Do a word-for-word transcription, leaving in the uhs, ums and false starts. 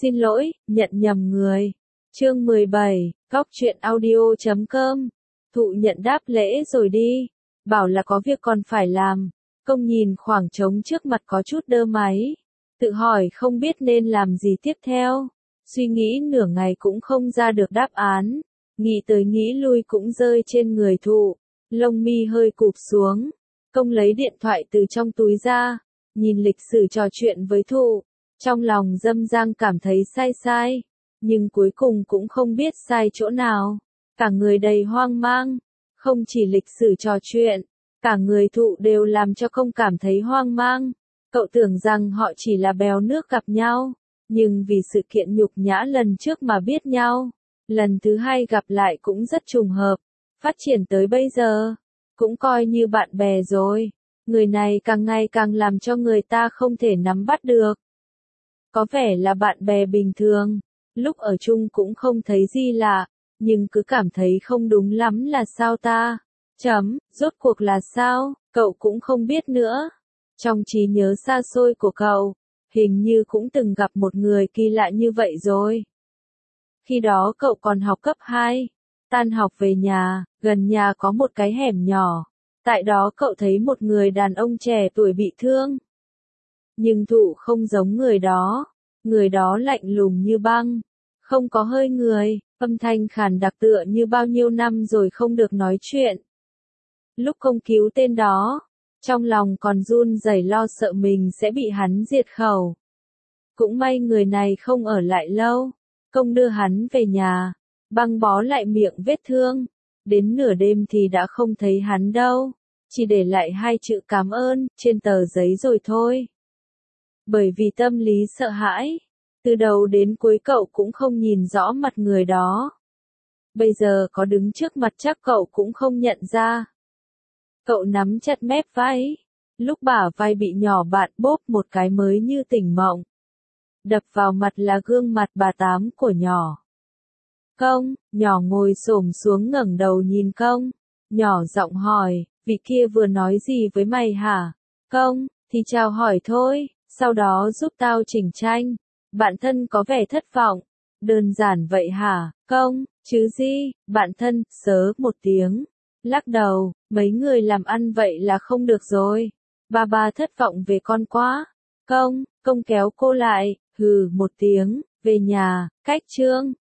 Xin lỗi, nhận nhầm người. Chương mười bảy, Góc truyện audio chấm com. Thụ nhận đáp lễ rồi đi. Bảo là có việc còn phải làm. Công nhìn khoảng trống trước mặt có chút đơ máy. Tự hỏi không biết nên làm gì tiếp theo. Suy nghĩ nửa ngày cũng không ra được đáp án. Nghĩ tới nghĩ lui cũng rơi trên người thụ. Lông mi hơi cụp xuống. Công lấy điện thoại từ trong túi ra. Nhìn lịch sử trò chuyện với thụ. Trong lòng dâm giang cảm thấy sai sai. Nhưng cuối cùng cũng không biết sai chỗ nào. Cả người đầy hoang mang. Không chỉ lịch sử trò chuyện. Cả người thụ đều làm cho công cảm thấy hoang mang. Cậu tưởng rằng họ chỉ là bèo nước gặp nhau. Nhưng vì sự kiện nhục nhã lần trước mà biết nhau. Lần thứ hai gặp lại cũng rất trùng hợp. Phát triển tới bây giờ. Cũng coi như bạn bè rồi. Người này càng ngày càng làm cho người ta không thể nắm bắt được. Có vẻ là bạn bè bình thường. Lúc ở chung cũng không thấy gì lạ. Nhưng cứ cảm thấy không đúng lắm là sao ta? Chấm, rốt cuộc là sao? Cậu cũng không biết nữa. Trong trí nhớ xa xôi của cậu, hình như cũng từng gặp một người kỳ lạ như vậy rồi. Khi đó cậu còn học cấp hai. Tan học về nhà, gần nhà có một cái hẻm nhỏ. Tại đó cậu thấy một người đàn ông trẻ tuổi bị thương. Nhưng thụ không giống người đó. Người đó lạnh lùng như băng. Không có hơi người, âm thanh khàn đặc tựa như bao nhiêu năm rồi không được nói chuyện. Lúc công cứu tên đó, trong lòng còn run rẩy lo sợ mình sẽ bị hắn diệt khẩu. Cũng may người này không ở lại lâu. Công đưa hắn về nhà, băng bó lại miệng vết thương. Đến nửa đêm thì đã không thấy hắn đâu. Chỉ để lại hai chữ cảm ơn trên tờ giấy rồi thôi. Bởi vì tâm lý sợ hãi, từ đầu đến cuối cậu cũng không nhìn rõ mặt người đó. Bây giờ có đứng trước mặt chắc cậu cũng không nhận ra. Cậu nắm chặt mép vai. Lúc bả vai bị nhỏ bạn bóp một cái mới như tỉnh mộng. Đập vào mặt là gương mặt bà Tám của nhỏ. Công, nhỏ ngồi xổm xuống ngẩng đầu nhìn công. Nhỏ giọng hỏi, vị kia vừa nói gì với mày hả? Công, thì chào hỏi thôi, sau đó giúp tao chỉnh tranh. Bạn thân có vẻ thất vọng. Đơn giản vậy hả? Công, chứ gì? Bạn thân, sớ một tiếng. Lắc đầu, mấy người làm ăn vậy là không được rồi. Ba ba thất vọng về con quá. Công, công kéo cô lại, hừ một tiếng, về nhà, cách chương.